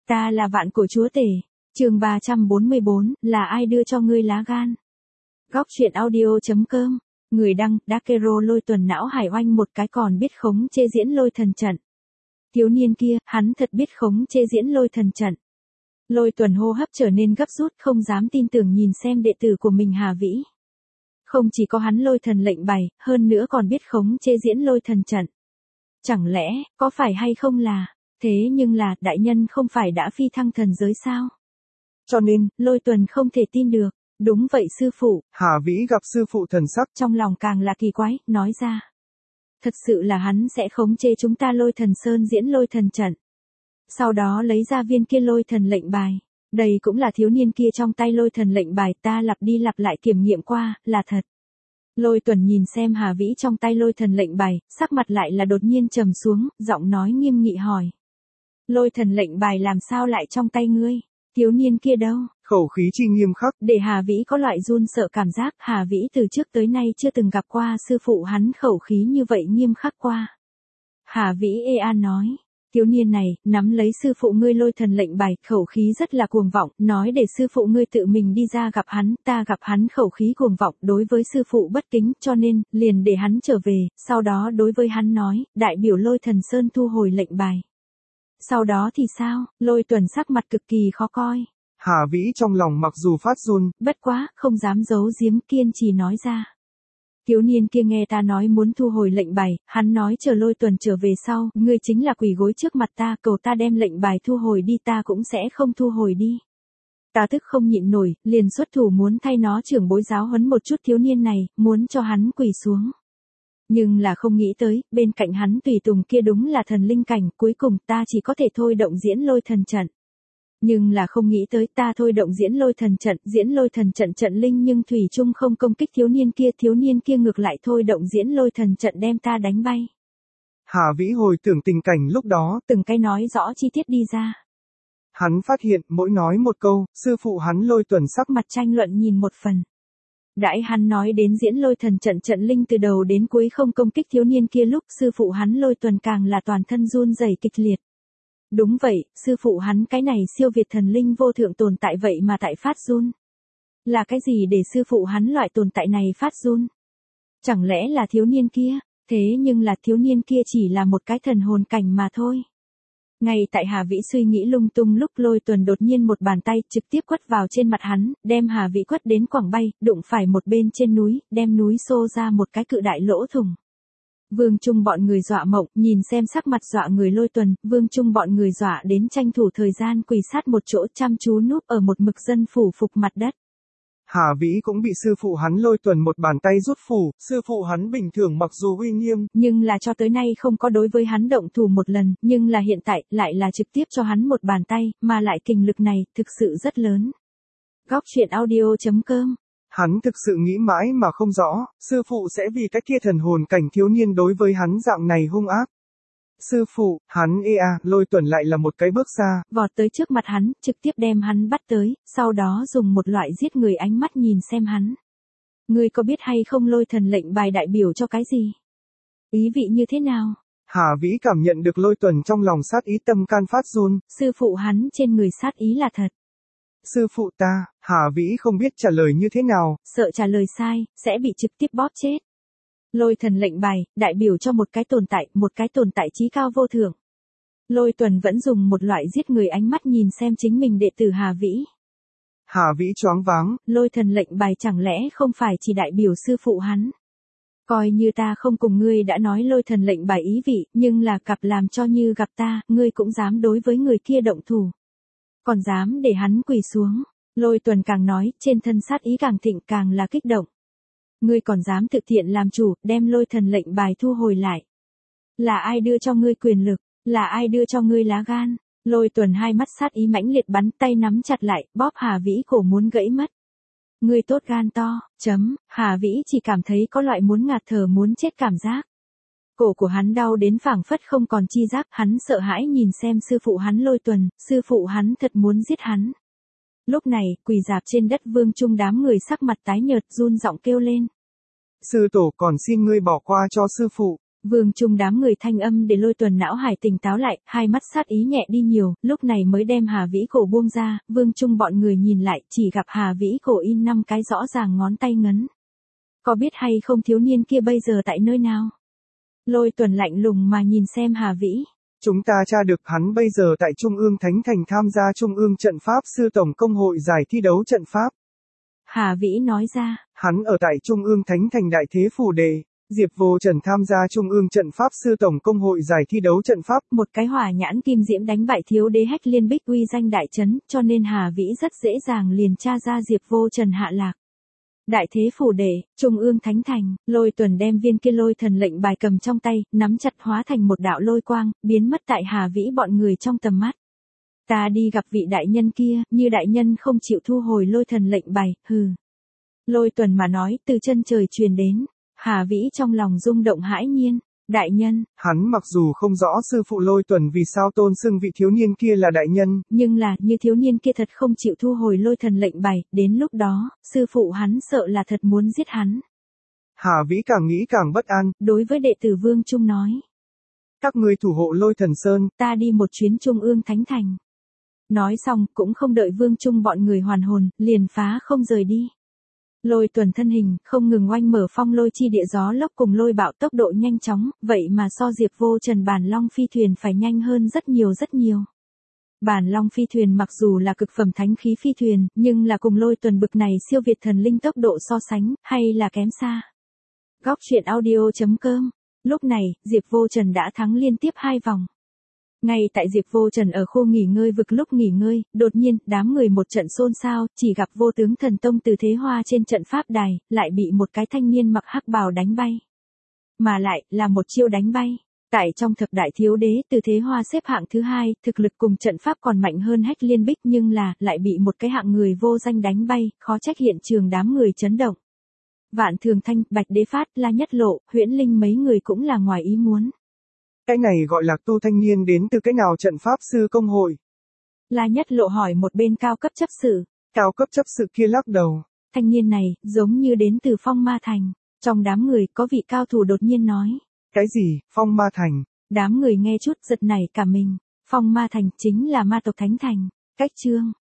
Ta là vạn cổ chúa tể. Chương 344, là ai đưa cho ngươi lá gan? Góc truyện audio.com. Người đăng, Dakero Lôi Tuần não hải oanh một cái còn biết khống chế diễn lôi thần trận. Thiếu niên kia, hắn thật biết khống chế diễn lôi thần trận. Lôi Tuần hô hấp trở nên gấp rút, không dám tin tưởng nhìn xem đệ tử của mình Hà Vĩ. Không chỉ có hắn lôi thần lệnh bài, hơn nữa còn biết khống chế diễn lôi thần trận. Chẳng lẽ, có phải hay không là, thế nhưng là, đại nhân không phải đã phi thăng thần giới sao? Cho nên, Lôi Tuần không thể tin được. Đúng vậy sư phụ. Hà Vĩ gặp sư phụ thần sắc. Trong lòng càng là kỳ quái, nói ra. Thật sự là hắn sẽ khống chế chúng ta lôi thần sơn diễn lôi thần trận. Sau đó lấy ra viên kia lôi thần lệnh bài. Đây cũng là thiếu niên kia trong tay lôi thần lệnh bài, ta lặp đi lặp lại kiểm nghiệm qua, là thật. Lôi Tuần nhìn xem Hà Vĩ trong tay lôi thần lệnh bài, sắc mặt lại là đột nhiên trầm xuống, giọng nói nghiêm nghị hỏi. Lôi thần lệnh bài làm sao lại trong tay ngươi? Thiếu niên kia đâu? Khẩu khí chi nghiêm khắc. Để Hà Vĩ có loại run sợ cảm giác, Hà Vĩ từ trước tới nay chưa từng gặp qua sư phụ hắn khẩu khí như vậy nghiêm khắc qua. Hà Vĩ ê an nói. Thiếu niên này, nắm lấy sư phụ ngươi lôi thần lệnh bài, khẩu khí rất là cuồng vọng, nói để sư phụ ngươi tự mình đi ra gặp hắn, ta gặp hắn khẩu khí cuồng vọng đối với sư phụ bất kính, cho nên, liền để hắn trở về, sau đó đối với hắn nói, đại biểu lôi thần sơn thu hồi lệnh bài. Sau đó thì sao? Lôi Tuần sắc mặt cực kỳ khó coi. Hà Vĩ trong lòng mặc dù phát run, bất quá, không dám giấu giếm, kiên trì nói ra. Thiếu niên kia nghe ta nói muốn thu hồi lệnh bài, hắn nói chờ Lôi Tuần trở về sau, ngươi chính là quỳ gối trước mặt ta, cầu ta đem lệnh bài thu hồi đi, ta cũng sẽ không thu hồi đi. Ta tức không nhịn nổi, liền xuất thủ muốn thay nó trưởng bối giáo huấn một chút thiếu niên này, muốn cho hắn quỳ xuống. Nhưng là không nghĩ tới, bên cạnh hắn tùy tùng kia đúng là thần linh cảnh, cuối cùng ta chỉ có thể thôi động diễn lôi thần trận. Nhưng là không nghĩ tới ta thôi động diễn lôi thần trận trận linh nhưng thủy chung không công kích thiếu niên kia ngược lại thôi động diễn lôi thần trận đem ta đánh bay. Hà Vĩ hồi tưởng tình cảnh lúc đó, từng cái nói rõ chi tiết đi ra. Hắn phát hiện mỗi nói một câu, sư phụ hắn Lôi Tuần sắc mặt tranh luận nhìn một phần. Đãi hắn nói đến diễn lôi thần trận trận linh từ đầu đến cuối không công kích thiếu niên kia lúc sư phụ hắn Lôi Tuần càng là toàn thân run rẩy kịch liệt. Đúng vậy, sư phụ hắn cái này siêu việt thần linh vô thượng tồn tại vậy mà tại phát run. Là cái gì để sư phụ hắn loại tồn tại này phát run? Chẳng lẽ là thiếu niên kia? Thế nhưng là thiếu niên kia chỉ là một cái thần hồn cảnh mà thôi. Ngay tại Hà Vĩ suy nghĩ lung tung lúc Lôi Tuần đột nhiên một bàn tay trực tiếp quất vào trên mặt hắn, đem Hà Vĩ quất đến quẳng bay, đụng phải một bên trên núi, đem núi xô ra một cái cự đại lỗ thủng. Vương Trung bọn người dọa mộng, nhìn xem sắc mặt dọa người Lôi Tuần, Vương Trung bọn người dọa đến tranh thủ thời gian quỳ sát một chỗ chăm chú núp ở một mực dân phủ phục mặt đất. Hà Vĩ cũng bị sư phụ hắn Lôi Tuần một bàn tay rút phủ, sư phụ hắn bình thường mặc dù uy nghiêm, nhưng là cho tới nay không có đối với hắn động thủ một lần, nhưng là hiện tại, lại là trực tiếp cho hắn một bàn tay, mà lại kình lực này, thực sự rất lớn. Góc truyện audio.com. Hắn thực sự nghĩ mãi mà không rõ, sư phụ sẽ vì cái kia thần hồn cảnh thiếu niên đối với hắn dạng này hung ác. Sư phụ, hắn Lôi Tuần lại là một cái bước xa, vọt tới trước mặt hắn, trực tiếp đem hắn bắt tới, sau đó dùng một loại giết người ánh mắt nhìn xem hắn. Ngươi có biết hay không lôi thần lệnh bài đại biểu cho cái gì? Ý vị như thế nào? Hà Vĩ cảm nhận được Lôi Tuần trong lòng sát ý tâm can phát run. Sư phụ hắn trên người sát ý là thật. Sư phụ ta, Hà Vĩ không biết trả lời như thế nào. Sợ trả lời sai, sẽ bị trực tiếp bóp chết. Lôi thần lệnh bài, đại biểu cho một cái tồn tại chí cao vô thượng. Lôi Tuần vẫn dùng một loại giết người ánh mắt nhìn xem chính mình đệ tử Hà Vĩ. Hà Vĩ choáng váng. Lôi thần lệnh bài chẳng lẽ không phải chỉ đại biểu sư phụ hắn? Coi như ta không cùng ngươi đã nói lôi thần lệnh bài ý vị, nhưng là cặp làm cho như gặp ta, ngươi cũng dám đối với người kia động thủ. Còn dám để hắn quỳ xuống. Lôi Tuần càng nói, trên thân sát ý càng thịnh càng là kích động. Ngươi còn dám thực hiện làm chủ, đem lôi thần lệnh bài thu hồi lại. Là ai đưa cho ngươi quyền lực? Là ai đưa cho ngươi lá gan? Lôi Tuần hai mắt sát ý mãnh liệt bắn tay nắm chặt lại, bóp Hà Vĩ cổ muốn gãy mất. Ngươi tốt gan to, Hà Vĩ chỉ cảm thấy có loại muốn ngạt thở muốn chết cảm giác. Cổ của hắn đau đến phảng phất không còn chi giác, hắn sợ hãi nhìn xem sư phụ hắn Lôi Tuần, sư phụ hắn thật muốn giết hắn. Lúc này, quỳ rạp trên đất Vương Trung đám người sắc mặt tái nhợt run giọng kêu lên. Sư tổ còn xin ngươi bỏ qua cho sư phụ. Vương Trung đám người thanh âm để Lôi Tuần não hải tỉnh táo lại, hai mắt sát ý nhẹ đi nhiều, lúc này mới đem Hà Vĩ cổ buông ra, Vương Trung bọn người nhìn lại, chỉ gặp Hà Vĩ cổ in 5 cái rõ ràng ngón tay ngấn. Có biết hay không thiếu niên kia bây giờ tại nơi nào? Lôi Tuần lạnh lùng mà nhìn xem Hà Vĩ. Chúng ta tra được hắn bây giờ tại Trung ương Thánh Thành tham gia Trung ương Trận Pháp Sư Tổng Công hội giải thi đấu trận pháp. Hà Vĩ nói ra. Hắn ở tại Trung ương Thánh Thành Đại Thế Phủ Đề. Diệp Vô Trần tham gia Trung ương Trận Pháp Sư Tổng Công hội giải thi đấu trận pháp. Một cái hỏa nhãn kim diễm đánh bại thiếu đế Hách Liên Bích uy danh đại trấn, cho nên Hà Vĩ rất dễ dàng liền tra ra Diệp Vô Trần hạ lạc. Đại Thế Phủ Đệ, Trung ương Thánh Thành, Lôi Tuần đem viên kia lôi thần lệnh bài cầm trong tay, nắm chặt hóa thành một đạo lôi quang, biến mất tại Hà Vĩ bọn người trong tầm mắt. Ta đi gặp vị đại nhân kia, như đại nhân không chịu thu hồi lôi thần lệnh bài, hừ. Lôi Tuần mà nói, từ chân trời truyền đến, Hà Vĩ trong lòng rung động hãi nhiên. Đại nhân. Hắn mặc dù không rõ sư phụ Lôi Tuần vì sao tôn xưng vị thiếu niên kia là đại nhân. Nhưng là, như thiếu niên kia thật không chịu thu hồi lôi thần lệnh bài, đến lúc đó, sư phụ hắn sợ là thật muốn giết hắn. Hà Vĩ càng nghĩ càng bất an. Đối với đệ tử Vương Trung nói. Các ngươi thủ hộ Lôi Thần Sơn. Ta đi một chuyến Trung ương Thánh Thành. Nói xong, cũng không đợi Vương Trung bọn người hoàn hồn, liền phá không rời đi. Lôi Tuần thân hình, không ngừng oanh mở phong lôi chi địa gió lốc cùng lôi bạo tốc độ nhanh chóng, vậy mà so Diệp Vô Trần bản long phi thuyền phải nhanh hơn rất nhiều rất nhiều. Bản long phi thuyền mặc dù là cực phẩm thánh khí phi thuyền, nhưng là cùng Lôi Tuần bực này siêu việt thần linh tốc độ so sánh, hay là kém xa. Góc truyện audio.com. Lúc này, Diệp Vô Trần đã thắng liên tiếp 2 vòng. Ngay tại Diệp Vô Trần ở khu nghỉ ngơi vực lúc nghỉ ngơi, đột nhiên, đám người một trận xôn xao, chỉ gặp Vô Tướng Thần Tông Từ Thế Hoa trên trận pháp đài, lại bị một cái thanh niên mặc hắc bào đánh bay. Mà lại, là một chiêu đánh bay. Tại trong thập đại thiếu đế, Từ Thế Hoa xếp hạng thứ 2, thực lực cùng trận pháp còn mạnh hơn Hách Liên Bích nhưng là, lại bị một cái hạng người vô danh đánh bay, khó trách hiện trường đám người chấn động. Vạn Thường Thanh, Bạch Đế Phát, La Nhất Lộ, Huyễn Linh mấy người cũng là ngoài ý muốn. Cái này gọi là tu thanh niên đến từ cái nào trận pháp sư công hội? La Nhất Lộ hỏi một bên cao cấp chấp sự. Cao cấp chấp sự kia lắc đầu. Thanh niên này, giống như đến từ Phong Ma Thành. Trong đám người, có vị cao thủ đột nhiên nói. Cái gì, Phong Ma Thành? Đám người nghe chút giật nảy cả mình. Phong Ma Thành chính là ma tộc Thánh Thành. Cách chương.